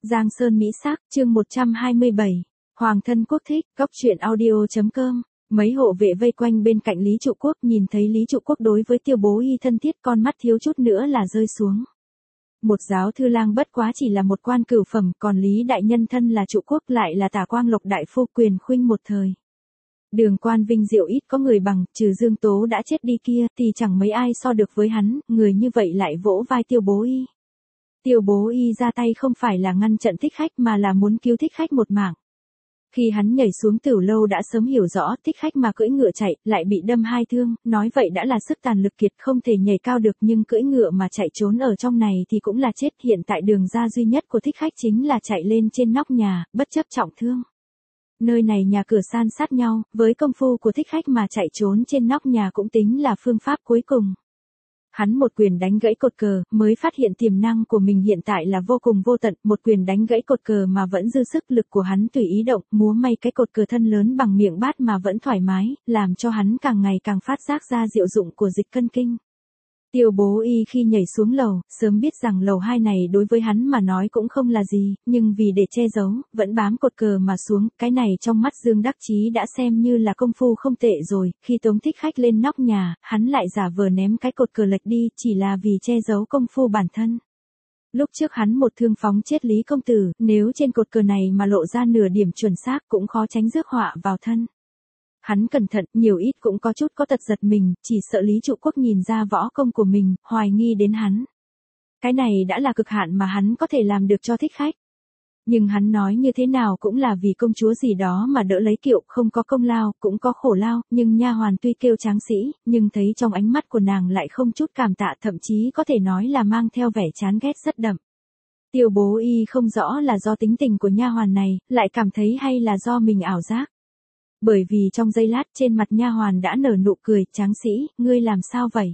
Giang Sơn Mỹ Sắc, chương 127. Hoàng thân quốc thích, góc truyện audio.com. Mấy hộ vệ vây quanh bên cạnh Lý Trụ Quốc, nhìn thấy Lý Trụ Quốc đối với Tiêu Bố Y thân thiết, con mắt thiếu chút nữa là rơi xuống. Một giáo thư lang bất quá chỉ là một quan cửu phẩm, còn Lý đại nhân thân là Trụ Quốc lại là Tả Quang Lộc đại phu, quyền khuynh một thời. Đường quan vinh diệu ít có người bằng, trừ Dương Tố đã chết đi kia thì chẳng mấy ai so được với hắn, người như vậy lại vỗ vai Tiêu Bố Y. Tiêu Bố Y ra tay không phải là ngăn trận Thích Khách mà là muốn cứu Thích Khách một mạng. Khi hắn nhảy xuống Tửu Lâu đã sớm hiểu rõ Thích Khách mà cưỡi ngựa chạy, lại bị đâm 2 thương, nói vậy đã là sức tàn lực kiệt không thể nhảy cao được, nhưng cưỡi ngựa mà chạy trốn ở trong này thì cũng là chết. Hiện tại đường ra duy nhất của Thích Khách chính là chạy lên trên nóc nhà, bất chấp trọng thương. Nơi này nhà cửa san sát nhau, với công phu của Thích Khách mà chạy trốn trên nóc nhà cũng tính là phương pháp cuối cùng. Hắn một quyền đánh gãy cột cờ, mới phát hiện tiềm năng của mình hiện tại là vô cùng vô tận, một quyền đánh gãy cột cờ mà vẫn dư sức lực của hắn tùy ý động, múa may cái cột cờ thân lớn bằng miệng bát mà vẫn thoải mái, làm cho hắn càng ngày càng phát giác ra diệu dụng của dịch cân kinh. Tiêu Bố Y khi nhảy xuống lầu, sớm biết rằng lầu 2 này đối với hắn mà nói cũng không là gì, nhưng vì để che giấu, vẫn bám cột cờ mà xuống, cái này trong mắt Dương Đắc Chí đã xem như là công phu không tệ rồi. Khi tống Thích Khách lên nóc nhà, hắn lại giả vờ ném cái cột cờ lệch đi, chỉ là vì che giấu công phu bản thân. Lúc trước hắn một thương phóng chết Lý công tử, nếu trên cột cờ này mà lộ ra nửa điểm chuẩn xác cũng khó tránh rước họa vào thân. Hắn cẩn thận, nhiều ít cũng có chút có tật giật mình, chỉ sợ Lý Trụ Quốc nhìn ra võ công của mình, hoài nghi đến hắn. Cái này đã là cực hạn mà hắn có thể làm được cho Thích Khách. Nhưng hắn nói như thế nào cũng là vì công chúa gì đó mà đỡ lấy kiệu, không có công lao, cũng có khổ lao, nhưng nha hoàn tuy kêu tráng sĩ, nhưng thấy trong ánh mắt của nàng lại không chút cảm tạ, thậm chí có thể nói là mang theo vẻ chán ghét rất đậm. Tiêu Bố Y không rõ là do tính tình của nha hoàn này, lại cảm thấy hay là do mình ảo giác. Bởi vì trong giây lát trên mặt nha hoàn đã nở nụ cười, tráng sĩ, ngươi làm sao vậy?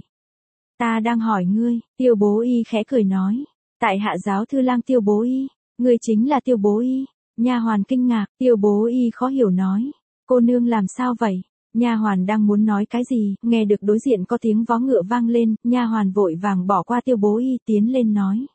Ta đang hỏi ngươi. Tiêu Bố Y khẽ cười nói, tại hạ giáo thư lang Tiêu Bố Y, ngươi chính là Tiêu Bố Y. Nha hoàn kinh ngạc, Tiêu Bố Y khó hiểu nói, cô nương làm sao vậy? Nha hoàn đang muốn nói cái gì, nghe được đối diện có tiếng vó ngựa vang lên, nha hoàn vội vàng bỏ qua Tiêu Bố Y tiến lên nói,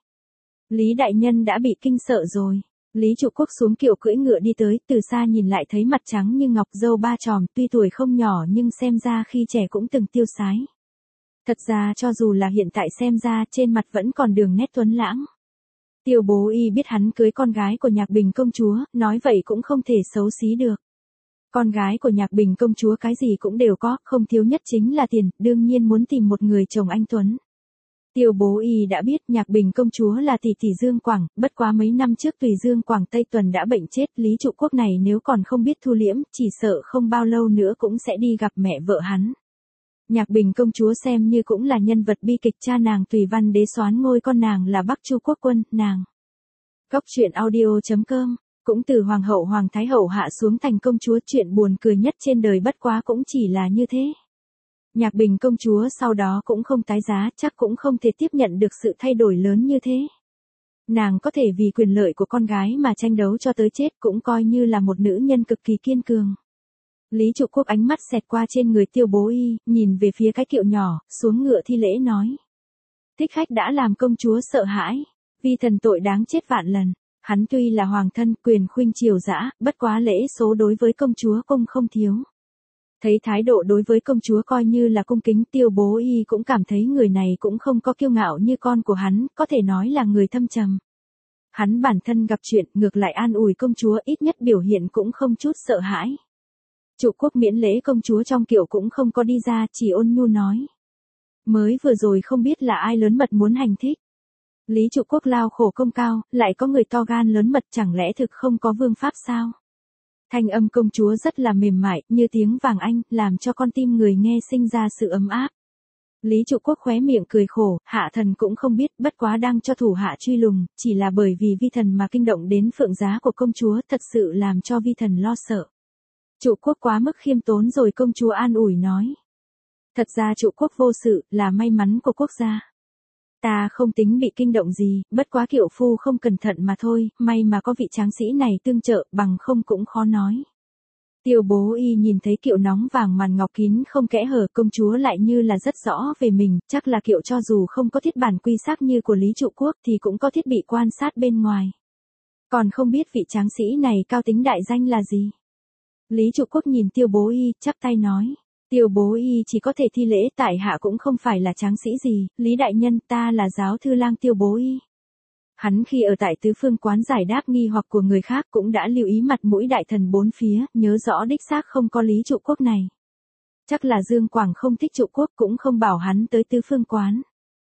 Lý đại nhân đã bị kinh sợ rồi. Lý Trụ Quốc xuống kiệu cưỡi ngựa đi tới, từ xa nhìn lại thấy mặt trắng như ngọc, râu ba chòm, tuy tuổi không nhỏ nhưng xem ra khi trẻ cũng từng tiêu sái. Thật ra cho dù là hiện tại xem ra trên mặt vẫn còn đường nét tuấn lãng. Tiêu Bố Y biết hắn cưới con gái của Nhạc Bình công chúa, nói vậy cũng không thể xấu xí được. Con gái của Nhạc Bình công chúa cái gì cũng đều có, không thiếu nhất chính là tiền, đương nhiên muốn tìm một người chồng anh tuấn. Tiêu Bố Y đã biết Nhạc Bình công chúa là tỷ tỷ Dương Quảng, bất quá mấy năm trước tùy Dương Quảng Tây Tuần đã bệnh chết, Lý Trụ Quốc này nếu còn không biết thu liễm, chỉ sợ không bao lâu nữa cũng sẽ đi gặp mẹ vợ hắn. Nhạc Bình công chúa xem như cũng là nhân vật bi kịch, cha nàng Tùy Văn Đế soán ngôi con nàng là Bắc Chu Quốc quân, nàng. Góc truyện audio.com, cũng từ Hoàng hậu Hoàng Thái hậu hạ xuống thành công chúa, chuyện buồn cười nhất trên đời bất quá cũng chỉ là như thế. Nhạc Bình công chúa sau đó cũng không tái giá, chắc cũng không thể tiếp nhận được sự thay đổi lớn như thế. Nàng có thể vì quyền lợi của con gái mà tranh đấu cho tới chết, cũng coi như là một nữ nhân cực kỳ kiên cường. Lý Trụ Quốc ánh mắt xẹt qua trên người Tiêu Bố Y, nhìn về phía cái kiệu nhỏ, xuống ngựa thi lễ nói. Thích Khách đã làm công chúa sợ hãi, vi thần tội đáng chết vạn lần. Hắn tuy là hoàng thân, quyền khuynh triều dã, bất quá lễ số đối với công chúa cung không thiếu. Thấy thái độ đối với công chúa coi như là cung kính, Tiêu Bố Y cũng cảm thấy người này cũng không có kiêu ngạo như con của hắn, có thể nói là người thâm trầm. Hắn bản thân gặp chuyện, ngược lại an ủi công chúa, ít nhất biểu hiện cũng không chút sợ hãi. Trụ Quốc miễn lễ công chúa trong kiệu cũng không có đi ra, chỉ ôn nhu nói. Mới vừa rồi không biết là ai lớn mật muốn hành thích. Lý Trụ Quốc lao khổ công cao, lại có người to gan lớn mật, chẳng lẽ thực không có vương pháp sao? Thanh âm công chúa rất là mềm mại, như tiếng vàng anh, làm cho con tim người nghe sinh ra sự ấm áp. Lý Trụ Quốc khóe miệng cười khổ, hạ thần cũng không biết, bất quá đang cho thủ hạ truy lùng, chỉ là bởi vì vi thần mà kinh động đến phượng giá của công chúa, thật sự làm cho vi thần lo sợ. Trụ Quốc quá mức khiêm tốn rồi, công chúa an ủi nói. Thật ra Trụ Quốc vô sự, là may mắn của quốc gia. Ta không tính bị kinh động gì, bất quá kiệu phu không cẩn thận mà thôi, may mà có vị tráng sĩ này tương trợ, bằng không cũng khó nói. Tiêu Bố Y nhìn thấy kiệu nóng vàng màn ngọc kín không kẽ hở, công chúa lại như là rất rõ về mình, chắc là kiệu cho dù không có thiết bản quy xác như của Lý Trụ Quốc thì cũng có thiết bị quan sát bên ngoài. Còn không biết vị tráng sĩ này cao tính đại danh là gì? Lý Trụ Quốc nhìn Tiêu Bố Y, chắp tay nói. Tiêu Bố Y chỉ có thể thi lễ, tại hạ cũng không phải là tráng sĩ gì, Lý đại nhân, ta là giáo thư lang Tiêu Bố Y. Hắn khi ở tại tứ phương quán giải đáp nghi hoặc của người khác cũng đã lưu ý mặt mũi đại thần bốn phía, nhớ rõ đích xác không có Lý Trụ Quốc này. Chắc là Dương Quảng không thích Trụ Quốc cũng không bảo hắn tới tứ phương quán.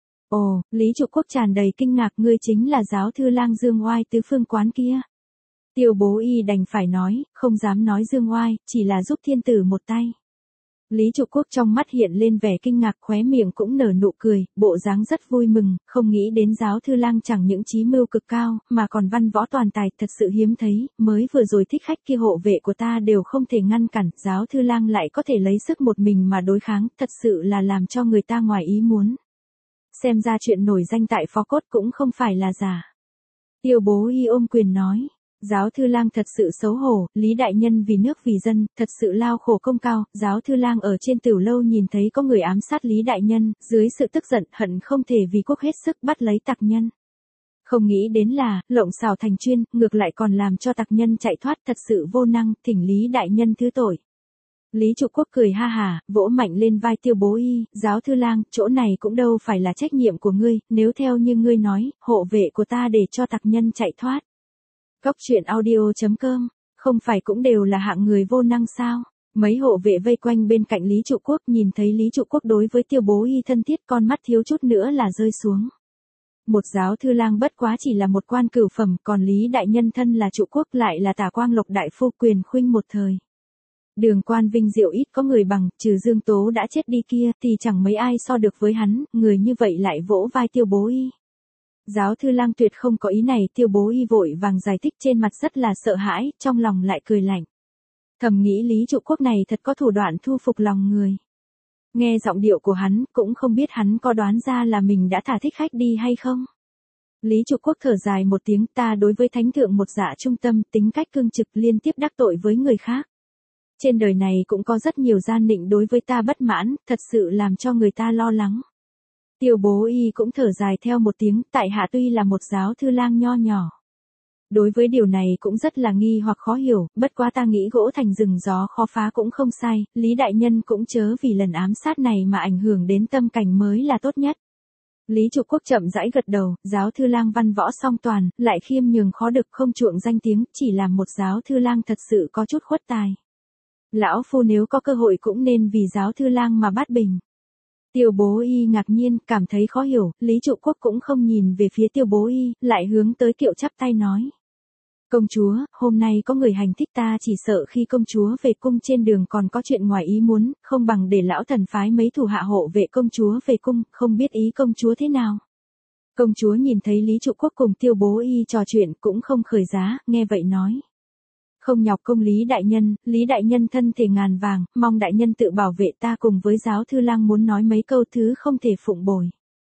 Ồ, Lý Trụ Quốc tràn đầy kinh ngạc, ngươi chính là giáo thư lang Dương Oai tứ phương quán kia. Tiêu Bố Y đành phải nói, không dám nói Dương Oai, chỉ là giúp thiên tử một tay. Lý Trụ Quốc trong mắt hiện lên vẻ kinh ngạc, khóe miệng cũng nở nụ cười, bộ dáng rất vui mừng, không nghĩ đến giáo thư lang chẳng những trí mưu cực cao, mà còn văn võ toàn tài, thật sự hiếm thấy, mới vừa rồi thích khách kia hộ vệ của ta đều không thể ngăn cản, giáo thư lang lại có thể lấy sức một mình mà đối kháng, thật sự là làm cho người ta ngoài ý muốn. Xem ra chuyện nổi danh tại Phó Cốt cũng không phải là giả. Tiêu Bố Y ôm quyền nói. Giáo thư lang thật sự xấu hổ, Lý đại nhân vì nước vì dân, thật sự lao khổ công cao, giáo thư lang ở trên tiểu lâu nhìn thấy có người ám sát Lý đại nhân, dưới sự tức giận hận không thể vì quốc hết sức bắt lấy tặc nhân. Không nghĩ đến là, lộng xảo thành chuyên, ngược lại còn làm cho tặc nhân chạy thoát, thật sự vô năng, thỉnh Lý đại nhân thứ tội. Lý Trụ Quốc cười ha hà, vỗ mạnh lên vai Tiêu Bố Y, giáo thư lang, chỗ này cũng đâu phải là trách nhiệm của ngươi, nếu theo như ngươi nói, hộ vệ của ta để cho tặc nhân chạy thoát. Cóc truyện audio.com, không phải cũng đều là hạng người vô năng sao? Mấy hộ vệ vây quanh bên cạnh Lý Trụ Quốc nhìn thấy Lý Trụ Quốc đối với Tiêu Bố Y thân thiết, con mắt thiếu chút nữa là rơi xuống. Một giáo thư lang bất quá chỉ là một quan cửu phẩm, còn Lý đại nhân thân là Trụ Quốc lại là Tả Quang Lộc đại phu, quyền khuynh một thời. Đường quan vinh diệu ít có người bằng, trừ Dương Tố đã chết đi kia thì chẳng mấy ai so được với hắn, người như vậy lại vỗ vai Tiêu Bố Y. Giáo thư lang tuyệt không có ý này, Tiêu Bố Y vội vàng giải thích, trên mặt rất là sợ hãi, trong lòng lại cười lạnh. Thầm nghĩ Lý Trụ Quốc này thật có thủ đoạn thu phục lòng người. Nghe giọng điệu của hắn, cũng không biết hắn có đoán ra là mình đã thả thích khách đi hay không. Lý Trụ Quốc thở dài một tiếng, ta đối với thánh thượng một dạ trung tâm, tính cách cương trực, liên tiếp đắc tội với người khác. Trên đời này cũng có rất nhiều gian nịnh đối với ta bất mãn, thật sự làm cho người ta lo lắng. Tiêu Bố Y cũng thở dài theo một tiếng, tại hạ tuy là một giáo thư lang nho nhỏ. Đối với điều này cũng rất là nghi hoặc khó hiểu, bất quá ta nghĩ gỗ thành rừng gió khó phá cũng không sai, Lý đại nhân cũng chớ vì lần ám sát này mà ảnh hưởng đến tâm cảnh mới là tốt nhất. Lý Trụ Quốc chậm rãi gật đầu, giáo thư lang văn võ song toàn, lại khiêm nhường khó được, không chuộng danh tiếng, chỉ là một giáo thư lang thật sự có chút khuất tài. Lão phu nếu có cơ hội cũng nên vì giáo thư lang mà bát bình. Tiêu Bố Y ngạc nhiên, cảm thấy khó hiểu, Lý Trụ Quốc cũng không nhìn về phía Tiêu Bố Y, lại hướng tới Kiệu chắp tay nói. Công chúa, hôm nay có người hành thích ta, chỉ sợ khi công chúa về cung trên đường còn có chuyện ngoài ý muốn, không bằng để lão thần phái mấy thủ hạ hộ vệ công chúa về cung, không biết ý công chúa thế nào. Công chúa nhìn thấy Lý Trụ Quốc cùng Tiêu Bố Y trò chuyện cũng không khởi giá, nghe vậy nói. Không nhọc công Lý đại nhân thân thể ngàn vàng, mong đại nhân tự bảo vệ, ta cùng với giáo thư lang muốn nói mấy câu thứ không thể phụng bồi.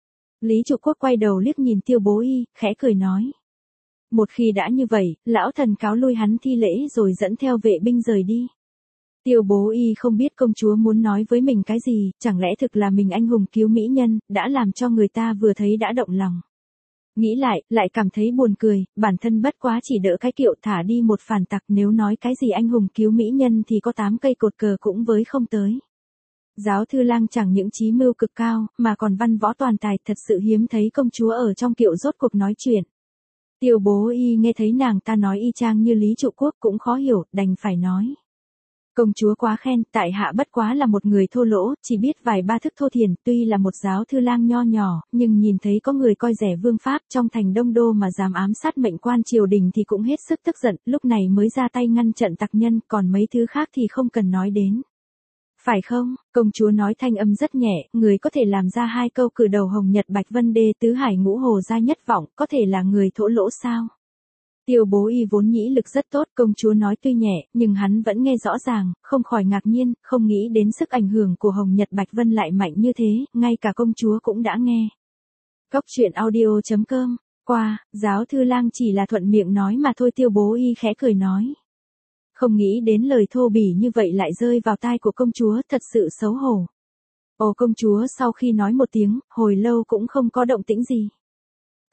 Lý Trụ Quốc quay đầu liếc nhìn Tiêu Bố Y, khẽ cười nói. Một khi đã như vậy, lão thần cáo lui, hắn thi lễ rồi dẫn theo vệ binh rời đi. Tiêu Bố Y không biết công chúa muốn nói với mình cái gì, chẳng lẽ thực là mình anh hùng cứu mỹ nhân, đã làm cho người ta vừa thấy đã động lòng. Nghĩ lại cảm thấy buồn cười, bản thân bất quá chỉ đỡ cái Kiệu thả đi một phản tặc, nếu nói cái gì anh hùng cứu mỹ nhân thì có 8 cây cột cờ cũng với không tới. Giáo thư lang chẳng những trí mưu cực cao, mà còn văn võ toàn tài, thật sự hiếm thấy công chúa ở trong Kiệu rốt cuộc nói chuyện. Tiêu Bố Y nghe thấy nàng ta nói y chang như Lý Trụ Quốc cũng khó hiểu, đành phải nói. Công chúa quá khen, tại hạ bất quá là một người thô lỗ, chỉ biết vài ba thức thô thiền, tuy là một giáo thư lang nho nhỏ, nhưng nhìn thấy có người coi rẻ vương pháp trong thành Đông Đô mà dám ám sát mệnh quan triều đình thì cũng hết sức tức giận, lúc này mới ra tay ngăn trận tặc nhân, còn mấy thứ khác thì không cần nói đến. Phải không? Công chúa nói thanh âm rất nhẹ, người có thể làm ra 2 câu cử đầu hồng nhật bạch vân đê tứ hải ngũ hồ gia nhất vọng, có thể là người thỗ lỗ sao? Tiêu Bố Y vốn nhĩ lực rất tốt, công chúa nói tuy nhẹ, nhưng hắn vẫn nghe rõ ràng, không khỏi ngạc nhiên, không nghĩ đến sức ảnh hưởng của Hồng Nhật Bạch Vân lại mạnh như thế, ngay cả công chúa cũng đã nghe. Cóc truyện audio.com, qua, giáo thư lang chỉ là thuận miệng nói mà thôi. Tiêu Bố Y khẽ cười nói. Không nghĩ đến lời thô bỉ như vậy lại rơi vào tai của công chúa, thật sự xấu hổ. Ồ, công chúa sau khi nói một tiếng, hồi lâu cũng không có động tĩnh gì.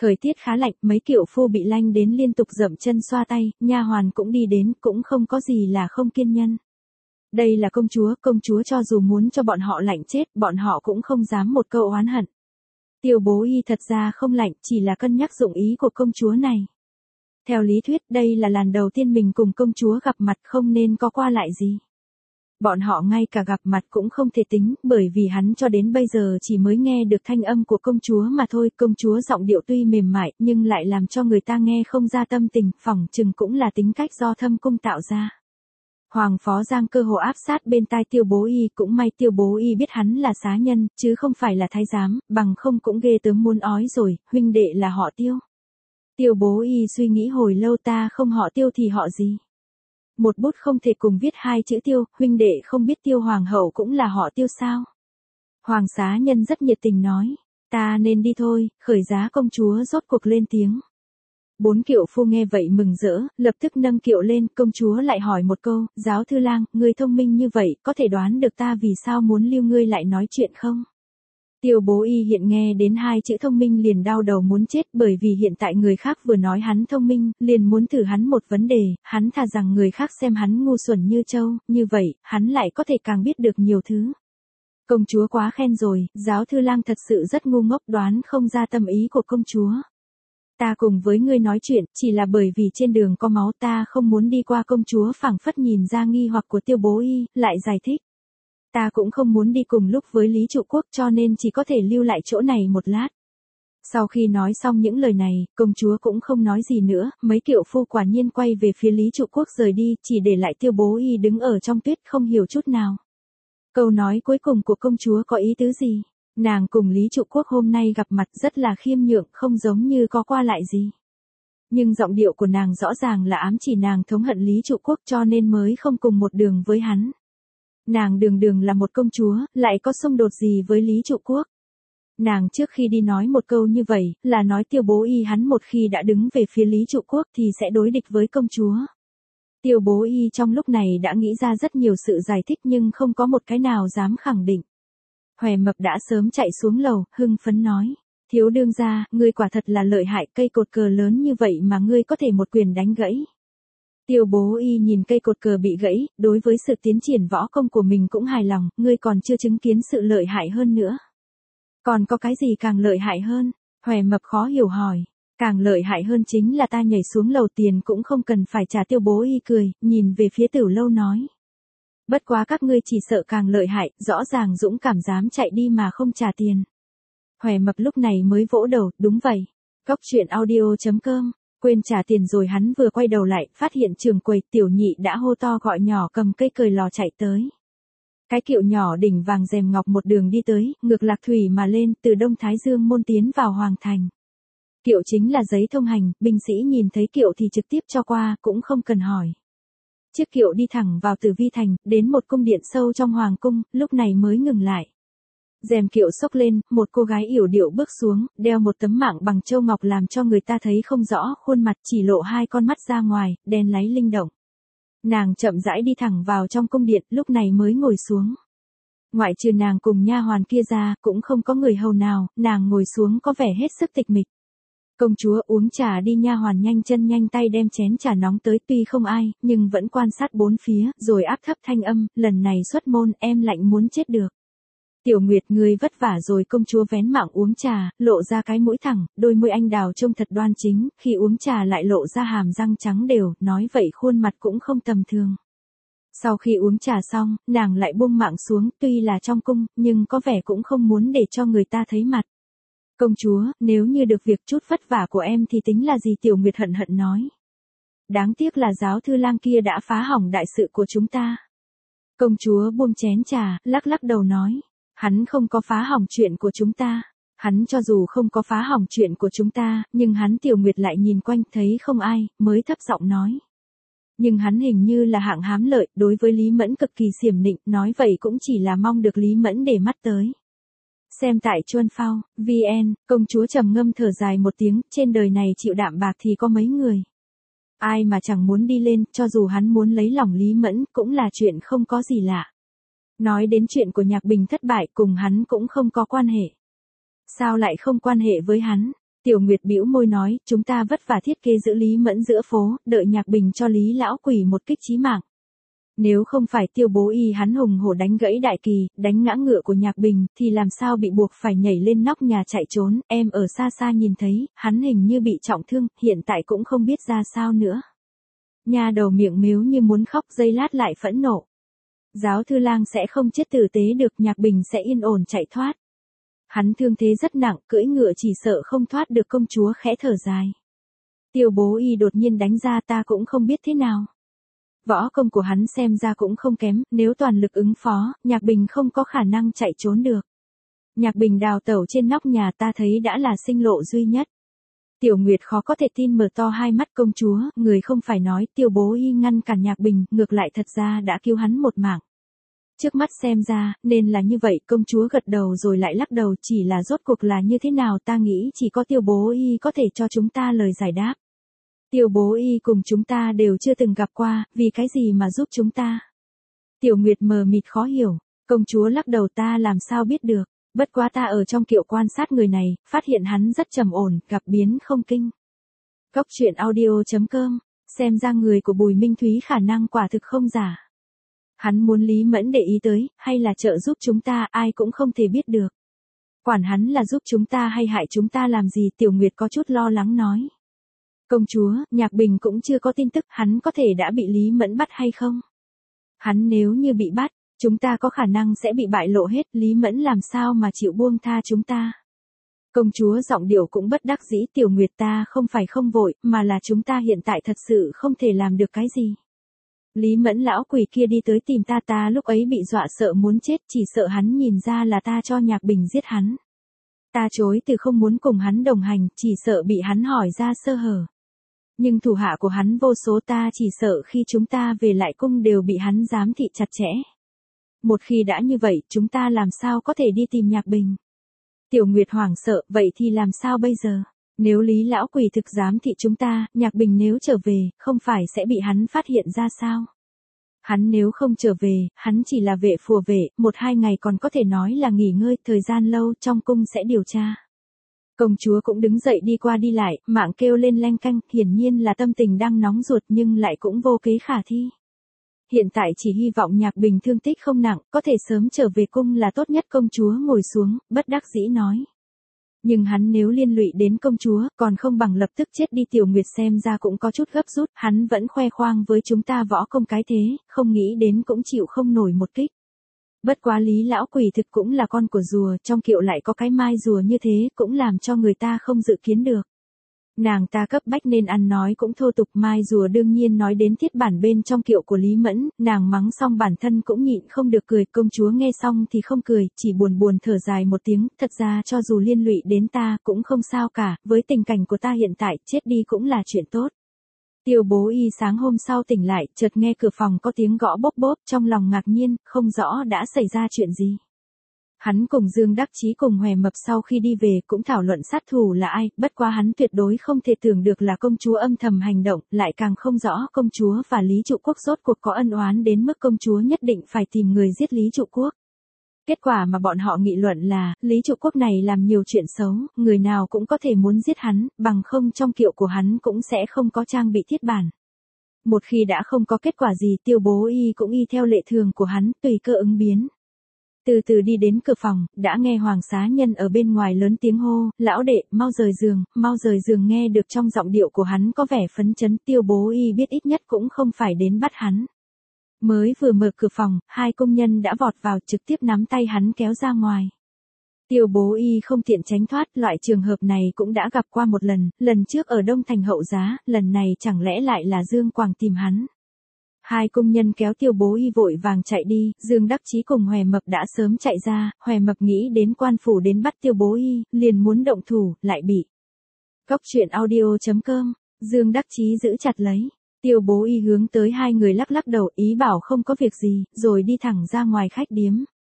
Thời tiết khá lạnh, mấy kiệu phu bị lanh đến liên tục dậm chân xoa tay, nha hoàn cũng đi đến, cũng không có gì là không kiên nhân. Đây là công chúa cho dù muốn cho bọn họ lạnh chết, bọn họ cũng không dám một câu oán hận. Tiêu Bố Y thật ra không lạnh, chỉ là cân nhắc dụng ý của công chúa này. Theo lý thuyết đây là lần đầu tiên mình cùng công chúa gặp mặt, không nên có qua lại gì. Bọn họ ngay cả gặp mặt cũng không thể tính, bởi vì hắn cho đến bây giờ chỉ mới nghe được thanh âm của công chúa mà thôi. Công chúa giọng điệu tuy mềm mại nhưng lại làm cho người ta nghe không ra tâm tình, phỏng chừng cũng là tính cách do thâm cung tạo ra. Hoàng Phó Giang cơ hồ áp sát bên tai Tiêu Bố Y, cũng may Tiêu Bố Y biết hắn là xá nhân, chứ không phải là thái giám, bằng không cũng ghê tởm muốn ói rồi. Huynh đệ là họ Tiêu. Tiêu Bố Y suy nghĩ hồi lâu, ta không họ Tiêu thì họ gì? Một bút không thể cùng viết hai chữ Tiêu, huynh đệ không biết Tiêu Hoàng hậu cũng là họ Tiêu sao? Hoàng xá nhân rất nhiệt tình nói, ta nên đi thôi. Khởi giá công chúa rốt cuộc lên tiếng. 4 kiệu phu nghe vậy mừng rỡ, lập tức nâng kiệu lên. Công chúa lại hỏi một câu, giáo thư lang, ngươi thông minh như vậy, có thể đoán được ta vì sao muốn lưu ngươi lại nói chuyện không? Tiêu Bố Y hiện nghe đến hai chữ thông minh liền đau đầu muốn chết, bởi vì hiện tại người khác vừa nói hắn thông minh, liền muốn thử hắn một vấn đề, hắn thà rằng người khác xem hắn ngu xuẩn như trâu, như vậy, hắn lại có thể càng biết được nhiều thứ. Công chúa quá khen rồi, giáo thư lang thật sự rất ngu ngốc, đoán không ra tâm ý của công chúa. Ta cùng với ngươi nói chuyện, chỉ là bởi vì trên đường có máu, ta không muốn đi qua. Công chúa phảng phất nhìn ra nghi hoặc của Tiêu Bố Y, lại giải thích. Ta cũng không muốn đi cùng lúc với Lý Trụ Quốc, cho nên chỉ có thể lưu lại chỗ này một lát. Sau khi nói xong những lời này, công chúa cũng không nói gì nữa, mấy kiệu phu quả nhiên quay về phía Lý Trụ Quốc rời đi, chỉ để lại Tiêu Bố Y đứng ở trong tuyết không hiểu chút nào. Câu nói cuối cùng của công chúa có ý tứ gì? Nàng cùng Lý Trụ Quốc hôm nay gặp mặt rất là khiêm nhượng, không giống như có qua lại gì. Nhưng giọng điệu của nàng rõ ràng là ám chỉ nàng thống hận Lý Trụ Quốc, cho nên mới không cùng một đường với hắn. Nàng đường đường là một công chúa, lại có xung đột gì với Lý Trụ Quốc? Nàng trước khi đi nói một câu như vậy, là nói Tiêu Bố Y hắn một khi đã đứng về phía Lý Trụ Quốc thì sẽ đối địch với công chúa. Tiêu Bố Y trong lúc này đã nghĩ ra rất nhiều sự giải thích nhưng không có một cái nào dám khẳng định. Hòe Mập đã sớm chạy xuống lầu, hưng phấn nói. Thiếu đương gia, ngươi quả thật là lợi hại, cây cột cờ lớn như vậy mà ngươi có thể một quyền đánh gãy. Tiêu Bố Y nhìn cây cột cờ bị gãy, đối với sự tiến triển võ công của mình cũng hài lòng, ngươi còn chưa chứng kiến sự lợi hại hơn nữa. Còn có cái gì càng lợi hại hơn? Hòe Mập khó hiểu hỏi. Càng lợi hại hơn chính là ta nhảy xuống lầu, tiền cũng không cần phải trả. Tiêu Bố Y cười, nhìn về phía Tử Lâu nói. Bất quá các ngươi chỉ sợ càng lợi hại, rõ ràng dũng cảm dám chạy đi mà không trả tiền. Hòe Mập lúc này mới vỗ đầu, đúng vậy. Góc truyện audio.com, quên trả tiền rồi. Hắn vừa quay đầu lại, phát hiện trường quầy Tiểu Nhị đã hô to gọi nhỏ cầm cây cời lò chạy tới. Cái kiệu nhỏ đỉnh vàng rèm ngọc một đường đi tới, ngược Lạc Thủy mà lên, từ Đông Thái Dương môn tiến vào Hoàng Thành. Kiệu chính là giấy thông hành, binh sĩ nhìn thấy kiệu thì trực tiếp cho qua, cũng không cần hỏi. Chiếc kiệu đi thẳng vào Tử Vi Thành, đến một cung điện sâu trong hoàng cung, lúc này mới ngừng lại. Rèm kiệu xốc lên, một cô gái yểu điệu bước xuống, đeo một tấm mạng bằng châu ngọc làm cho người ta thấy không rõ khuôn mặt, chỉ lộ hai con mắt ra ngoài, đen láy linh động. Nàng chậm rãi đi thẳng vào trong cung điện, lúc này mới ngồi xuống. Ngoại trừ nàng cùng nha hoàn kia ra, cũng không có người hầu nào, nàng ngồi xuống có vẻ hết sức tịch mịch. Công chúa uống trà đi. Nha hoàn nhanh chân nhanh tay đem chén trà nóng tới, tuy không ai, nhưng vẫn quan sát bốn phía, rồi áp thấp thanh âm, lần này xuất môn, em lạnh muốn chết được. Tiểu Nguyệt ngươi vất vả rồi. Công chúa vén mạng uống trà, lộ ra cái mũi thẳng, đôi môi anh đào trông thật đoan chính, khi uống trà lại lộ ra hàm răng trắng đều, nói vậy khuôn mặt cũng không tầm thường. Sau khi uống trà xong, nàng lại buông mạng xuống, tuy là trong cung, nhưng có vẻ cũng không muốn để cho người ta thấy mặt. Công chúa, nếu như được việc chút vất vả của em thì tính là gì? Tiểu Nguyệt hận hận nói. Đáng tiếc là giáo thư lang kia đã phá hỏng đại sự của chúng ta. Công chúa buông chén trà, lắc lắc đầu nói. Hắn không có phá hỏng chuyện của chúng ta. Hắn cho dù không có phá hỏng chuyện của chúng ta, nhưng hắn. Tiểu Nguyệt lại nhìn quanh thấy không ai, mới thấp giọng nói. Nhưng hắn hình như là hạng hám lợi, đối với Lý Mẫn cực kỳ xiểm nịnh, nói vậy cũng chỉ là mong được Lý Mẫn để mắt tới. Xem tại Chuân Phao, VN, công chúa trầm ngâm thở dài một tiếng, trên đời này chịu đạm bạc thì có mấy người. Ai mà chẳng muốn đi lên, cho dù hắn muốn lấy lòng Lý Mẫn, cũng là chuyện không có gì lạ. Nói đến chuyện của Nhạc Bình thất bại, cùng hắn cũng không có quan hệ. Sao lại không quan hệ với hắn? Tiểu Nguyệt bĩu môi nói, chúng ta vất vả thiết kế giữ Lý Mẫn giữa phố, đợi Nhạc Bình cho Lý lão quỷ một kích chí mạng. Nếu không phải Tiêu Bố Y hắn hùng hổ đánh gãy đại kỳ, đánh ngã ngựa của Nhạc Bình, thì làm sao bị buộc phải nhảy lên nóc nhà chạy trốn, em ở xa xa nhìn thấy, hắn hình như bị trọng thương, hiện tại cũng không biết ra sao nữa. Nha đầu miệng mếu như muốn khóc, giây lát lại phẫn nộ. Giáo thư lang sẽ không chết tử tế được, Nhạc Bình sẽ yên ổn chạy thoát. Hắn thương thế rất nặng, cưỡi ngựa chỉ sợ không thoát được, công chúa khẽ thở dài. Tiêu Bố Y đột nhiên đánh ra, ta cũng không biết thế nào. Võ công của hắn xem ra cũng không kém, nếu toàn lực ứng phó, Nhạc Bình không có khả năng chạy trốn được. Nhạc Bình đào tẩu trên nóc nhà, ta thấy đã là sinh lộ duy nhất. Tiểu Nguyệt khó có thể tin mở to hai mắt, công chúa, người không phải nói Tiêu Bố Y ngăn cản Nhạc Bình, ngược lại thật ra đã cứu hắn một mạng. Trước mắt xem ra, nên là như vậy, công chúa gật đầu rồi lại lắc đầu, chỉ là rốt cuộc là như thế nào, ta nghĩ chỉ có Tiêu Bố Y có thể cho chúng ta lời giải đáp. Tiêu Bố Y cùng chúng ta đều chưa từng gặp qua, vì cái gì mà giúp chúng ta? Tiểu Nguyệt mờ mịt khó hiểu, công chúa lắc đầu, ta làm sao biết được, bất quá ta ở trong kiệu quan sát người này, phát hiện hắn rất trầm ổn, gặp biến không kinh. Cốc truyện audio.com, xem ra người của Bùi Minh Thúy khả năng quả thực không giả. Hắn muốn Lý Mẫn để ý tới, hay là trợ giúp chúng ta, ai cũng không thể biết được. Quản hắn là giúp chúng ta hay hại chúng ta làm gì, Tiểu Nguyệt có chút lo lắng nói. Công chúa, Nhạc Bình cũng chưa có tin tức, hắn có thể đã bị Lý Mẫn bắt hay không? Hắn nếu như bị bắt, chúng ta có khả năng sẽ bị bại lộ hết, Lý Mẫn làm sao mà chịu buông tha chúng ta? Công chúa giọng điệu cũng bất đắc dĩ, Tiểu Nguyệt, ta không phải không vội, mà là chúng ta hiện tại thật sự không thể làm được cái gì. Lý Mẫn lão quỷ kia đi tới tìm ta, ta lúc ấy bị dọa sợ muốn chết, chỉ sợ hắn nhìn ra là ta cho Nhạc Bình giết hắn. Ta chối từ không muốn cùng hắn đồng hành, chỉ sợ bị hắn hỏi ra sơ hở. Nhưng thủ hạ của hắn vô số, ta chỉ sợ khi chúng ta về lại cung đều bị hắn giám thị chặt chẽ. Một khi đã như vậy, chúng ta làm sao có thể đi tìm Nhạc Bình? Tiểu Nguyệt hoảng sợ, vậy thì làm sao bây giờ? Nếu Lý lão quỷ thực giám thị chúng ta, Nhạc Bình nếu trở về, không phải sẽ bị hắn phát hiện ra sao? Hắn nếu không trở về, hắn chỉ là vệ phùa vệ, 1-2 ngày còn có thể nói là nghỉ ngơi, thời gian lâu trong cung sẽ điều tra. Công chúa cũng đứng dậy đi qua đi lại, mạng kêu lên leng canh, hiển nhiên là tâm tình đang nóng ruột nhưng lại cũng vô kế khả thi. Hiện tại chỉ hy vọng Nhạc Bình thương tích không nặng, có thể sớm trở về cung là tốt nhất, công chúa ngồi xuống, bất đắc dĩ nói. Nhưng hắn nếu liên lụy đến công chúa, còn không bằng lập tức chết đi. Tiểu Nguyệt xem ra cũng có chút gấp rút, hắn vẫn khoe khoang với chúng ta võ công cái thế, không nghĩ đến cũng chịu không nổi một kích. Bất quá Lý lão quỷ thực cũng là con của rùa, trong kiệu lại có cái mai rùa như thế, cũng làm cho người ta không dự kiến được. Nàng ta cấp bách nên ăn nói cũng thô tục, mai rùa đương nhiên nói đến thiết bản bên trong kiệu của Lý Mẫn, nàng mắng xong bản thân cũng nhịn không được cười, công chúa nghe xong thì không cười, chỉ buồn buồn thở dài một tiếng, thật ra cho dù liên lụy đến ta cũng không sao cả, với tình cảnh của ta hiện tại, chết đi cũng là chuyện tốt. Tiêu Bố Y sáng hôm sau tỉnh lại, chợt nghe cửa phòng có tiếng gõ bốp bốp, trong lòng ngạc nhiên, không rõ đã xảy ra chuyện gì. Hắn cùng Dương Đắc Chí cùng Hòe Mập sau khi đi về cũng thảo luận sát thủ là ai, bất quá hắn tuyệt đối không thể tưởng được là công chúa âm thầm hành động, lại càng không rõ công chúa và Lý Trụ Quốc rốt cuộc có ân oán đến mức công chúa nhất định phải tìm người giết Lý Trụ Quốc. Kết quả mà bọn họ nghị luận là, Lý Trụ Quốc này làm nhiều chuyện xấu, người nào cũng có thể muốn giết hắn, bằng không trong kiệu của hắn cũng sẽ không có trang bị thiết bản. Một khi đã không có kết quả gì, Tiêu Bố Y cũng y theo lệ thường của hắn, tùy cơ ứng biến. Từ từ đi đến cửa phòng, đã nghe Hoàng xá nhân ở bên ngoài lớn tiếng hô, lão đệ, mau rời giường, nghe được trong giọng điệu của hắn có vẻ phấn chấn, Tiêu Bố Y biết ít nhất cũng không phải đến bắt hắn. Mới vừa mở cửa phòng, 2 công nhân đã vọt vào trực tiếp nắm tay hắn kéo ra ngoài. Tiêu Bố Y không tiện tránh thoát, loại trường hợp này cũng đã gặp qua một lần trước ở Đông Thành Hậu Giá, lần này chẳng lẽ lại là Dương Quảng tìm hắn. 2 công nhân kéo Tiêu Bố Y vội vàng chạy đi, Dương Đắc Chí cùng Hòe Mập đã sớm chạy ra, Hòe Mập nghĩ đến quan phủ đến bắt Tiêu Bố Y, liền muốn động thủ, lại bị. Cốc truyện audio.com, Dương Đắc Chí giữ chặt lấy. Tiêu Bố Y hướng tới 2 người lắc lắc đầu, ý bảo không có việc gì, rồi đi thẳng ra ngoài khách điếm.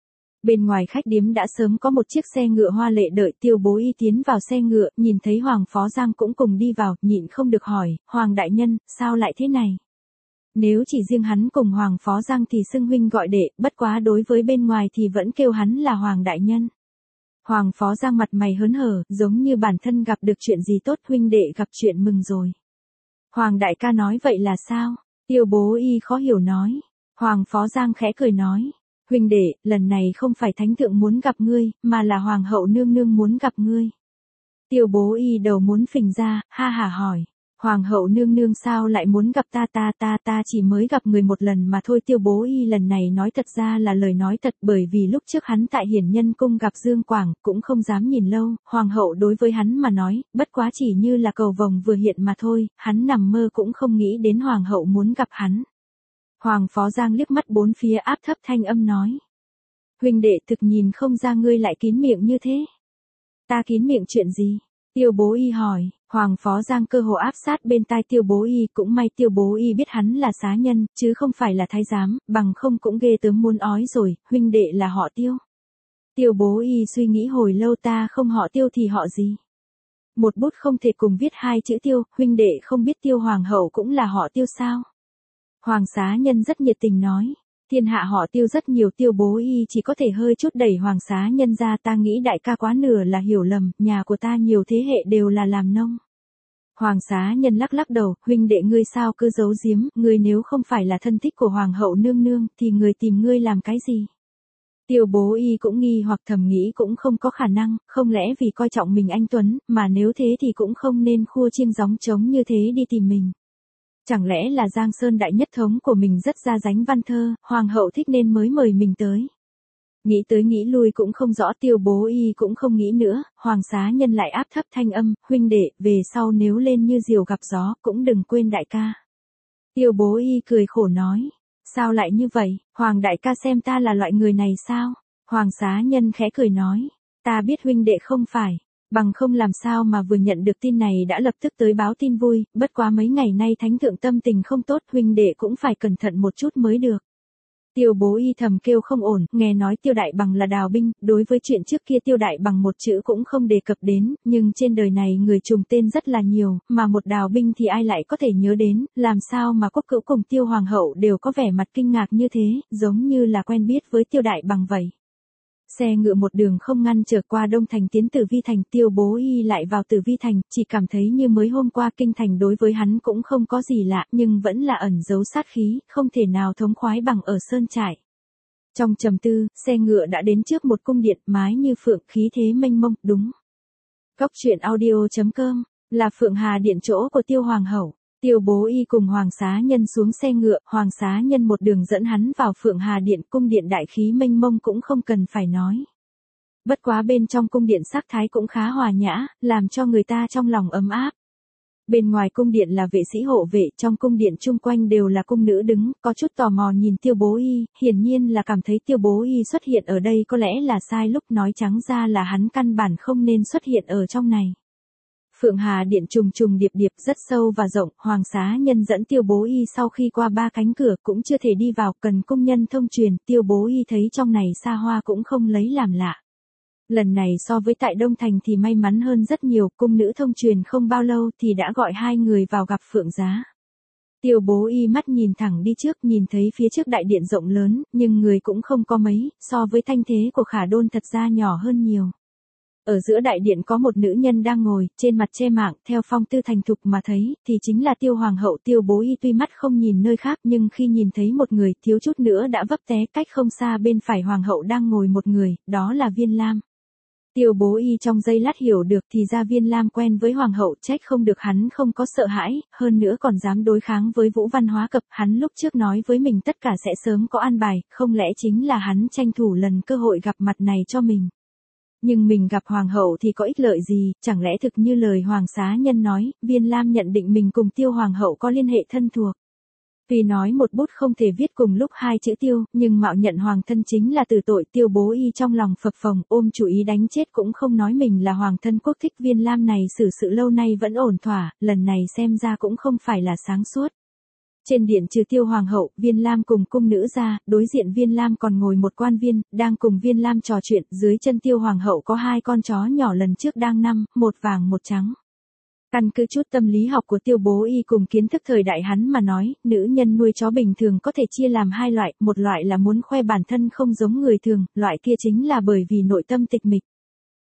Bên ngoài khách điếm đã sớm có một chiếc xe ngựa hoa lệ đợi, Tiêu Bố Y tiến vào xe ngựa, nhìn thấy Hoàng Phó Giang cũng cùng đi vào, nhịn không được hỏi, Hoàng đại nhân, sao lại thế này? Nếu chỉ riêng hắn cùng Hoàng Phó Giang thì xưng huynh gọi đệ, bất quá đối với bên ngoài thì vẫn kêu hắn là Hoàng đại nhân. Hoàng Phó Giang mặt mày hớn hở, giống như bản thân gặp được chuyện gì tốt, huynh đệ gặp chuyện mừng rồi. Hoàng đại ca nói vậy là sao? Tiêu Bố Y khó hiểu nói. Hoàng Phó Giang khẽ cười nói. Huynh đệ, lần này không phải thánh thượng muốn gặp ngươi, mà là hoàng hậu nương nương muốn gặp ngươi. Tiêu Bố Y đầu muốn phình ra, ha hả hỏi. Hoàng hậu nương nương sao lại muốn gặp ta chỉ mới gặp người một lần mà thôi. Tiêu Bố Y lần này nói thật ra là lời nói thật, bởi vì lúc trước hắn tại Hiển Nhân Cung gặp Dương Quảng, cũng không dám nhìn lâu, hoàng hậu đối với hắn mà nói, bất quá chỉ như là cầu vồng vừa hiện mà thôi, hắn nằm mơ cũng không nghĩ đến hoàng hậu muốn gặp hắn. Hoàng Phó Giang liếc mắt bốn phía áp thấp thanh âm nói. Huynh đệ thực nhìn không ra ngươi lại kín miệng như thế. Ta kín miệng chuyện gì? Tiêu Bố Y hỏi. Hoàng Phó Giang cơ hồ áp sát bên tai Tiêu Bố Y, cũng may Tiêu Bố Y biết hắn là xá nhân, chứ không phải là thái giám, bằng không cũng ghê tởm muốn ói rồi. Huynh đệ là họ Tiêu. Tiêu Bố Y suy nghĩ hồi lâu, ta không họ Tiêu thì họ gì? Một bút không thể cùng viết hai chữ Tiêu, huynh đệ không biết Tiêu hoàng hậu cũng là họ Tiêu sao? Hoàng xá nhân rất nhiệt tình nói. Thiên hạ họ Tiêu rất nhiều. Tiêu Bố Y chỉ có thể hơi chút đẩy hoàng xá nhân ra. Ta nghĩ đại ca quá nửa là hiểu lầm, nhà của ta nhiều thế hệ đều là làm nông. Hoàng xá nhân lắc lắc đầu, huynh đệ ngươi sao cứ giấu giếm, ngươi nếu không phải là thân thích của hoàng hậu nương nương, thì người tìm ngươi làm cái gì? Tiêu Bố Y cũng nghi hoặc thầm nghĩ cũng không có khả năng, không lẽ vì coi trọng mình anh Tuấn, mà nếu thế thì cũng không nên khua chiêng gióng trống như thế đi tìm mình. Chẳng lẽ là Giang Sơn đại nhất thống của mình rất ra dánh văn thơ, hoàng hậu thích nên mới mời mình tới. Nghĩ tới nghĩ lui cũng không rõ. Tiêu Bố Y cũng không nghĩ nữa, hoàng xá nhân lại áp thấp thanh âm, huynh đệ, về sau nếu lên như diều gặp gió, cũng đừng quên đại ca. Tiêu Bố Y cười khổ nói, sao lại như vậy, hoàng đại ca xem ta là loại người này sao? Hoàng xá nhân khẽ cười nói, ta biết huynh đệ không phải. Bằng không làm sao mà vừa nhận được tin này đã lập tức tới báo tin vui, bất quá mấy ngày nay thánh thượng tâm tình không tốt, huynh đệ cũng phải cẩn thận một chút mới được. Tiêu Bố Y thầm kêu không ổn, nghe nói Tiêu Đại Bằng là đào binh, đối với chuyện trước kia Tiêu Đại Bằng một chữ cũng không đề cập đến, nhưng trên đời này người trùng tên rất là nhiều, mà một đào binh thì ai lại có thể nhớ đến, làm sao mà Quốc Cữu cùng Tiêu Hoàng hậu đều có vẻ mặt kinh ngạc như thế, giống như là quen biết với Tiêu Đại Bằng vậy. Xe ngựa một đường không ngăn trở qua Đông Thành tiến Tử Vi Thành. Tiêu Bố Y lại vào Tử Vi Thành, chỉ cảm thấy như mới hôm qua. Kinh thành đối với hắn cũng không có gì lạ, nhưng vẫn là ẩn giấu sát khí, không thể nào thống khoái bằng ở sơn trại. Trong trầm tư, xe ngựa đã đến trước một cung điện, mái như phượng, khí thế mênh mông, đúng. Góc truyện audio.com, là Phượng Hà Điện chỗ của Tiêu Hoàng hậu. Tiêu Bố Y cùng hoàng xá nhân xuống xe ngựa, hoàng xá nhân một đường dẫn hắn vào Phượng Hà Điện. Cung điện đại khí mênh mông cũng không cần phải nói. Bất quá bên trong cung điện sắc thái cũng khá hòa nhã, làm cho người ta trong lòng ấm áp. Bên ngoài cung điện là vệ sĩ hộ vệ, trong cung điện chung quanh đều là cung nữ đứng, có chút tò mò nhìn Tiêu Bố Y, hiển nhiên là cảm thấy Tiêu Bố Y xuất hiện ở đây có lẽ là sai lúc, nói trắng ra là hắn căn bản không nên xuất hiện ở trong này. Phượng Hà Điện trùng trùng điệp điệp rất sâu và rộng, hoàng xá nhân dẫn Tiêu Bố Y sau khi qua 3 cánh cửa cũng chưa thể đi vào, cần công nhân thông truyền. Tiêu Bố Y thấy trong này xa hoa cũng không lấy làm lạ. Lần này so với tại Đông Thành thì may mắn hơn rất nhiều, cung nữ thông truyền không bao lâu thì đã gọi 2 người vào gặp Phượng Giá. Tiêu Bố Y mắt nhìn thẳng đi trước, nhìn thấy phía trước đại điện rộng lớn, nhưng người cũng không có mấy, so với thanh thế của Khả Đôn thật ra nhỏ hơn nhiều. Ở giữa đại điện có một nữ nhân đang ngồi, trên mặt che mạng, theo phong tư thành thục mà thấy, thì chính là Tiêu Hoàng hậu. Tiêu Bố Y tuy mắt không nhìn nơi khác, nhưng khi nhìn thấy một người, thiếu chút nữa đã vấp té. Cách không xa bên phải Hoàng hậu đang ngồi một người, đó là Viên Lam. Tiêu Bố Y trong giây lát hiểu được, thì ra Viên Lam quen với Hoàng hậu, trách không được hắn không có sợ hãi, hơn nữa còn dám đối kháng với Vũ Văn Hóa Cập. Hắn lúc trước nói với mình tất cả sẽ sớm có an bài, không lẽ chính là hắn tranh thủ lần cơ hội gặp mặt này cho mình. Nhưng mình gặp hoàng hậu thì có ích lợi gì, chẳng lẽ thực như lời hoàng xá nhân nói, Viên Lam nhận định mình cùng Tiêu hoàng hậu có liên hệ thân thuộc. Vì nói một bút không thể viết cùng lúc 2 chữ Tiêu, nhưng mạo nhận hoàng thân chính là tử tội. Tiêu Bố Y trong lòng phập phồng, ôm chủ ý đánh chết cũng không nói mình là hoàng thân quốc thích. Viên Lam này xử sự lâu nay vẫn ổn thỏa, lần này xem ra cũng không phải là sáng suốt. Trên điện trừ Tiêu hoàng hậu, Viên Lam cùng cung nữ ra, đối diện Viên Lam còn ngồi một quan viên, đang cùng Viên Lam trò chuyện. Dưới chân Tiêu hoàng hậu có 2 con chó nhỏ lần trước đang nằm, một vàng một trắng. Căn cứ chút tâm lý học của Tiêu Bố Y cùng kiến thức thời đại hắn mà nói, nữ nhân nuôi chó bình thường có thể chia làm 2 loại, một loại là muốn khoe bản thân không giống người thường, loại kia chính là bởi vì nội tâm tịch mịch.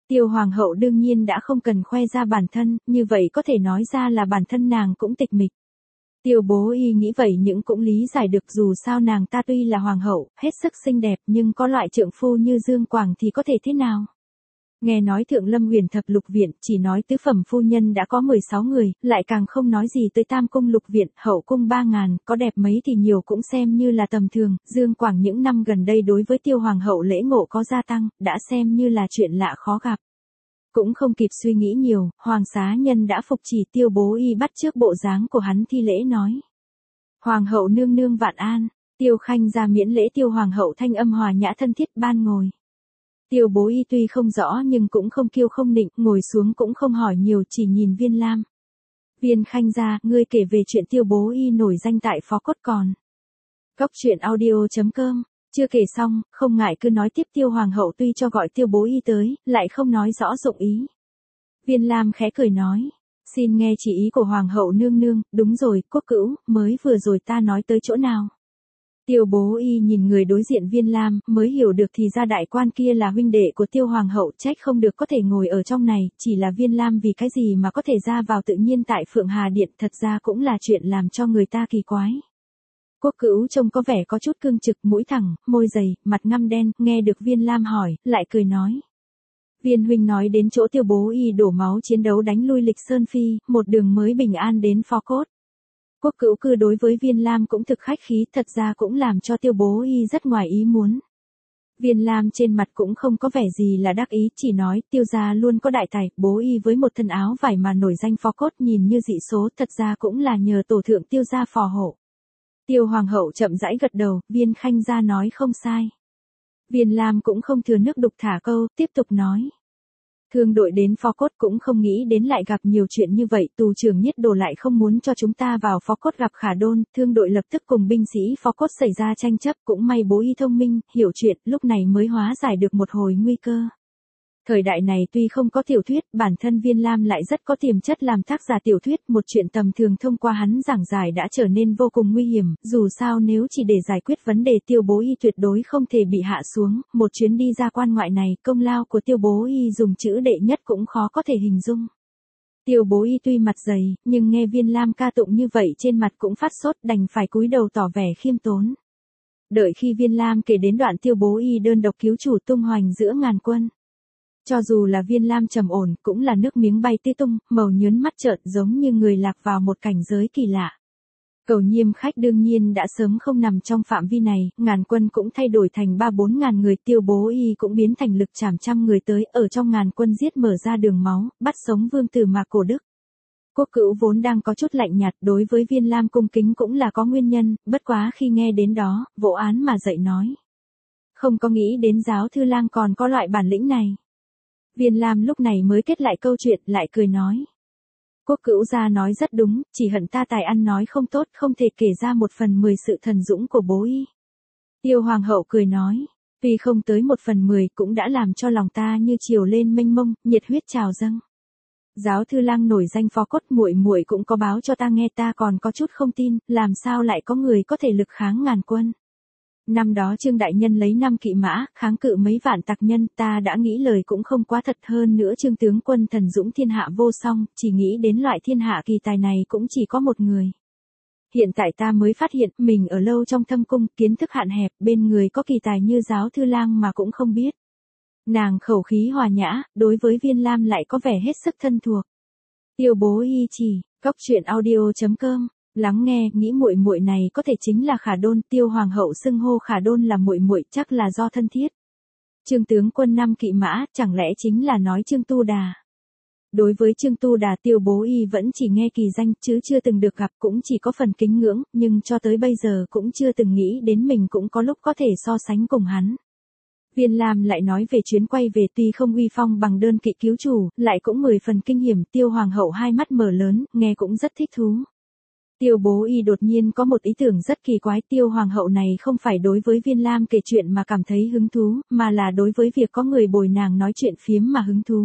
Tiêu hoàng hậu đương nhiên đã không cần khoe ra bản thân, như vậy có thể nói ra là bản thân nàng cũng tịch mịch. Tiêu bố y nghĩ vậy nhưng cũng lý giải được dù sao nàng ta tuy là hoàng hậu, hết sức xinh đẹp nhưng có loại trượng phu như Dương Quảng thì có thể thế nào. Nghe nói Thượng Lâm Huyền Thập Lục Viện, chỉ nói tứ phẩm phu nhân đã có 16 người, lại càng không nói gì tới Tam Cung Lục Viện, Hậu Cung 3.000, có đẹp mấy thì nhiều cũng xem như là tầm thường. Dương Quảng những năm gần đây đối với Tiêu Hoàng hậu lễ ngộ có gia tăng, đã xem như là chuyện lạ khó gặp. Cũng không kịp suy nghĩ nhiều, Hoàng xá nhân đã phục chỉ Tiêu bố y bắt chước bộ dáng của hắn thi lễ nói. Hoàng hậu nương nương vạn an, Tiêu Khanh ra miễn lễ. Tiêu Hoàng hậu thanh âm hòa nhã thân thiết ban ngồi. Tiêu bố y tuy không rõ nhưng cũng không kiêu không nịnh, ngồi xuống cũng không hỏi nhiều chỉ nhìn Viên Lam. Viên Khanh ra, ngươi kể về chuyện Tiêu bố y nổi danh tại Phó Cốt còn. Cốc truyện audio.com, chưa kể xong, không ngại cứ nói tiếp. Tiêu Hoàng hậu tuy cho gọi Tiêu bố y tới, lại không nói rõ dụng ý. Viên Lam khẽ cười nói, xin nghe chỉ ý của Hoàng hậu nương nương. Đúng rồi, Quốc Cữu, mới vừa rồi ta nói tới chỗ nào? Tiêu bố y nhìn người đối diện Viên Lam, mới hiểu được thì ra đại quan kia là huynh đệ của Tiêu Hoàng hậu, trách không được có thể ngồi ở trong này, chỉ là Viên Lam vì cái gì mà có thể ra vào tự nhiên tại Phượng Hà Điện, thật ra cũng là chuyện làm cho người ta kỳ quái. Quốc Cữu trông có vẻ có chút cương trực, mũi thẳng, môi dày, mặt ngăm đen, nghe được Viên Lam hỏi, lại cười nói. Viên huynh nói đến chỗ Tiêu bố y đổ máu chiến đấu đánh lui Lịch Sơn Phi, một đường mới bình an đến Phó Cốt. Quốc Cữu cư đối với Viên Lam cũng thực khách khí, thật ra cũng làm cho Tiêu bố y rất ngoài ý muốn. Viên Lam trên mặt cũng không có vẻ gì là đắc ý, chỉ nói Tiêu gia luôn có đại tài, bố y với một thân áo vải mà nổi danh Phó Cốt nhìn như dị số, thật ra cũng là nhờ tổ thượng Tiêu gia phò hộ. Tiêu Hoàng hậu chậm rãi gật đầu, Viên Khanh gia nói không sai. Viên Lam cũng không thừa nước đục thả câu, tiếp tục nói. Thương đội đến Phó Cốt cũng không nghĩ đến lại gặp nhiều chuyện như vậy, tù trưởng Nhiết Đồ lại không muốn cho chúng ta vào Phó Cốt gặp Khả Đôn, thương đội lập tức cùng binh sĩ Phó Cốt xảy ra tranh chấp, cũng may bố y thông minh, hiểu chuyện, lúc này mới hóa giải được một hồi nguy cơ. Thời đại này tuy không có tiểu thuyết, bản thân Viên Lam lại rất có tiềm chất làm tác giả tiểu thuyết, một chuyện tầm thường thông qua hắn giảng giải đã trở nên vô cùng nguy hiểm, dù sao nếu chỉ để giải quyết vấn đề Tiêu bố y tuyệt đối không thể bị hạ xuống, một chuyến đi ra quan ngoại này, công lao của Tiêu bố y dùng chữ đệ nhất cũng khó có thể hình dung. Tiêu bố y tuy mặt dày, nhưng nghe Viên Lam ca tụng như vậy trên mặt cũng phát sốt, đành phải cúi đầu tỏ vẻ khiêm tốn. Đợi khi Viên Lam kể đến đoạn Tiêu bố y đơn độc cứu chủ tung hoành giữa ngàn quân. Cho dù là Viên Lam trầm ổn, cũng là nước miếng bay tứ tung, màu nhớn mắt trợn giống như người lạc vào một cảnh giới kỳ lạ. Cầu Nhiêm khách đương nhiên đã sớm không nằm trong phạm vi này, ngàn quân cũng thay đổi thành 3-4 ngàn người, Tiêu bố y cũng biến thành lực trảm trăm người tới, ở trong ngàn quân giết mở ra đường máu, bắt sống vương tử Mạc Cổ Đức. Quốc Cữu vốn đang có chút lạnh nhạt, đối với Viên Lam cung kính cũng là có nguyên nhân, bất quá khi nghe đến đó, vỗ án mà dậy nói. Không có nghĩ đến giáo thư lang còn có loại bản lĩnh này. Viên Lam lúc này mới kết lại câu chuyện, lại cười nói. Quốc Cữu gia nói rất đúng, chỉ hận ta tài ăn nói không tốt, không thể kể ra 1/10 sự thần dũng của bố y. Tiêu Hoàng hậu cười nói, tuy không tới 1/10 cũng đã làm cho lòng ta như chiều lên mênh mông, nhiệt huyết trào dâng. Giáo thư lang nổi danh Phó Cốt, muội muội cũng có báo cho ta nghe, ta còn có chút không tin, làm sao lại có người có thể lực kháng ngàn quân. Năm đó Trương đại nhân lấy 5 kỵ mã, kháng cự mấy vạn tặc nhân, ta đã nghĩ lời cũng không quá thật, hơn nữa Trương tướng quân thần dũng thiên hạ vô song, chỉ nghĩ đến loại thiên hạ kỳ tài này cũng chỉ có một người. Hiện tại ta mới phát hiện, mình ở lâu trong thâm cung, kiến thức hạn hẹp, bên người có kỳ tài như giáo thư lang mà cũng không biết. Nàng khẩu khí hòa nhã, đối với Viên Lam lại có vẻ hết sức thân thuộc. Tiêu bố y chỉ, cốc truyện audio.com. Lắng nghe, nghĩ muội muội này có thể chính là Khả Đôn. Tiêu Hoàng hậu xưng hô Khả Đôn là muội muội, chắc là do thân thiết. Trương tướng quân 5 kỵ mã, chẳng lẽ chính là nói Trương Tu Đà. Đối với Trương Tu Đà, Tiêu bố y vẫn chỉ nghe kỳ danh, chứ chưa từng được gặp, cũng chỉ có phần kính ngưỡng, nhưng cho tới bây giờ cũng chưa từng nghĩ đến mình cũng có lúc có thể so sánh cùng hắn. Viên Lam lại nói về chuyến quay về, tuy không uy phong bằng đơn kỵ cứu chủ, lại cũng 10 phần kinh hiểm. Tiêu Hoàng hậu hai mắt mở lớn, nghe cũng rất thích thú. Tiêu bố y đột nhiên có một ý tưởng rất kỳ quái, Tiêu Hoàng hậu này không phải đối với Viên Lam kể chuyện mà cảm thấy hứng thú, mà là đối với việc có người bồi nàng nói chuyện phiếm mà hứng thú.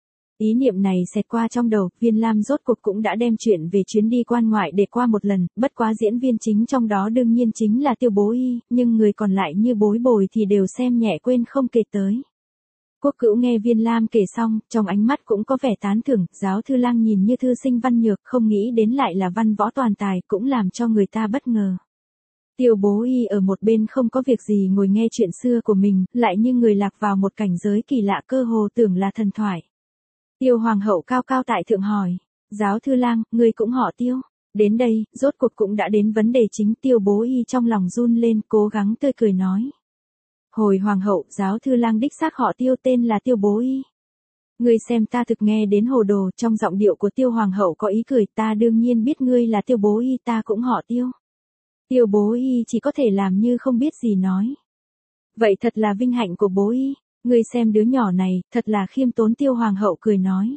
Ý niệm này xẹt qua trong đầu, Viên Lam rốt cuộc cũng đã đem chuyện về chuyến đi quan ngoại để qua một lần, bất quá diễn viên chính trong đó đương nhiên chính là Tiêu bố y, nhưng người còn lại như Bối Bồi thì đều xem nhẹ quên không kể tới. Quốc Cữu nghe Viên Lam kể xong, trong ánh mắt cũng có vẻ tán thưởng, giáo thư lang nhìn như thư sinh văn nhược, không nghĩ đến lại là văn võ toàn tài, cũng làm cho người ta bất ngờ. Tiêu Bố Y ở một bên không có việc gì ngồi nghe chuyện xưa của mình, lại như người lạc vào một cảnh giới kỳ lạ cơ hồ tưởng là thần thoại. Tiêu Hoàng hậu cao cao tại thượng hỏi, giáo thư lang, ngươi cũng họ Tiêu. Đến đây, rốt cuộc cũng đã đến vấn đề chính. Tiêu Bố Y trong lòng run lên, cố gắng tươi cười nói. Hồi Hoàng hậu, giáo thư lang đích xác họ Tiêu, tên là Tiêu Bố Y. Ngươi xem ta thực nghe đến hồ đồ. Trong giọng điệu của Tiêu Hoàng hậu có ý cười, ta đương nhiên biết ngươi là Tiêu Bố Y, ta cũng họ Tiêu. Tiêu Bố Y chỉ có thể làm như không biết gì nói. Vậy thật là vinh hạnh của Bố Y, ngươi xem đứa nhỏ này, thật là khiêm tốn. Tiêu Hoàng hậu cười nói.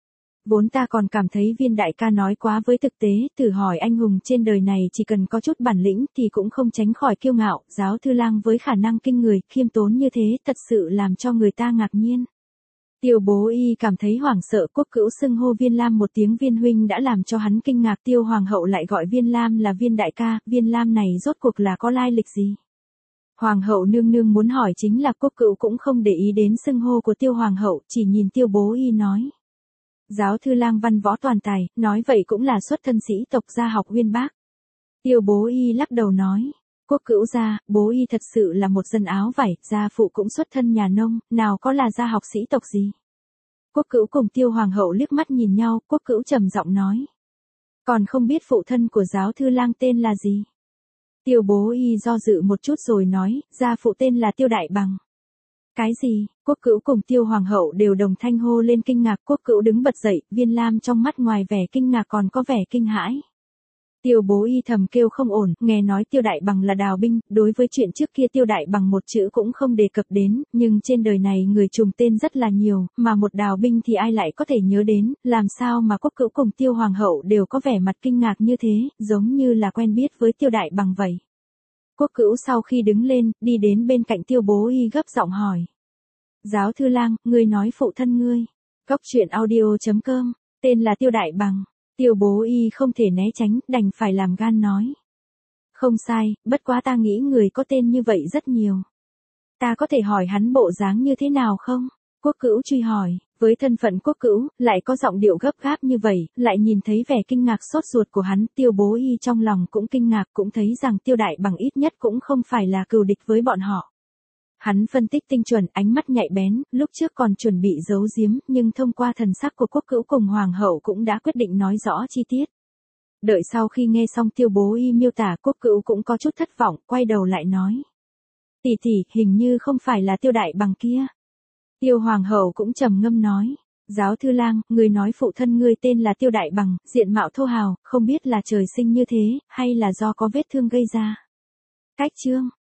Vốn ta còn cảm thấy Viên đại ca nói quá với thực tế, thử hỏi anh hùng trên đời này chỉ cần có chút bản lĩnh thì cũng không tránh khỏi kiêu ngạo, giáo thư lang với khả năng kinh người, khiêm tốn như thế, thật sự làm cho người ta ngạc nhiên. Tiêu Bố Y cảm thấy hoảng sợ. Quốc Cữu xưng hô Viên Lam một tiếng Viên huynh đã làm cho hắn kinh ngạc. Tiêu Hoàng hậu lại gọi Viên Lam là Viên đại ca, Viên Lam này rốt cuộc là có lai lịch gì? Hoàng hậu nương nương muốn hỏi chính là Quốc Cữu cũng không để ý đến xưng hô của Tiêu Hoàng hậu, chỉ nhìn Tiêu Bố Y nói. Giáo thư lang văn võ toàn tài, nói vậy cũng là xuất thân sĩ tộc gia học uyên bác. Tiêu Bố Y lắc đầu nói. Quốc Cữu gia, Bố Y thật sự là một dân áo vải, gia phụ cũng xuất thân nhà nông, nào có là gia học sĩ tộc gì. Quốc Cữu cùng Tiêu Hoàng hậu liếc mắt nhìn nhau, Quốc Cữu trầm giọng nói. Còn không biết phụ thân của giáo thư lang tên là gì? Tiêu Bố Y do dự một chút rồi nói, gia phụ tên là Tiêu Đại Bằng. Cái gì? Quốc Cữu cùng Tiêu Hoàng hậu đều đồng thanh hô lên kinh ngạc. Quốc Cữu đứng bật dậy, Viên Lam trong mắt ngoài vẻ kinh ngạc còn có vẻ kinh hãi. Tiêu Bố Y thầm kêu không ổn, nghe nói Tiêu Đại Bằng là đào binh, đối với chuyện trước kia Tiêu Đại Bằng một chữ cũng không đề cập đến, nhưng trên đời này người trùng tên rất là nhiều, mà một đào binh thì ai lại có thể nhớ đến, làm sao mà Quốc Cữu cùng Tiêu Hoàng hậu đều có vẻ mặt kinh ngạc như thế, giống như là quen biết với Tiêu Đại Bằng vậy. Quốc Cữu sau khi đứng lên, đi đến bên cạnh Tiêu Bố Y gấp giọng hỏi. Giáo thư lang, ngươi nói phụ thân ngươi. Góc truyện audio.com, tên là Tiêu Đại Bằng. Tiêu Bố Y không thể né tránh, đành phải làm gan nói. Không sai, bất quá ta nghĩ người có tên như vậy rất nhiều. Ta có thể hỏi hắn bộ dáng như thế nào không? Quốc Cữu truy hỏi, với thân phận Quốc Cữu, lại có giọng điệu gấp gáp như vậy, lại nhìn thấy vẻ kinh ngạc sốt ruột của hắn, Tiêu Bố Y trong lòng cũng kinh ngạc, cũng thấy rằng Tiêu Đại Bằng ít nhất cũng không phải là cừu địch với bọn họ. Hắn phân tích tinh chuẩn, ánh mắt nhạy bén, lúc trước còn chuẩn bị giấu giếm, nhưng thông qua thần sắc của Quốc Cữu cùng Hoàng hậu cũng đã quyết định nói rõ chi tiết. Đợi sau khi nghe xong Tiêu Bố Y miêu tả, Quốc Cữu cũng có chút thất vọng, quay đầu lại nói. Tỷ tỷ, hình như không phải là Tiêu Đại Bằng kia. Tiêu Hoàng hậu cũng trầm ngâm nói. Giáo thư lang, người nói phụ thân ngươi tên là Tiêu Đại Bằng, diện mạo thô hào, không biết là trời sinh như thế, hay là do có vết thương gây ra. Cách chương.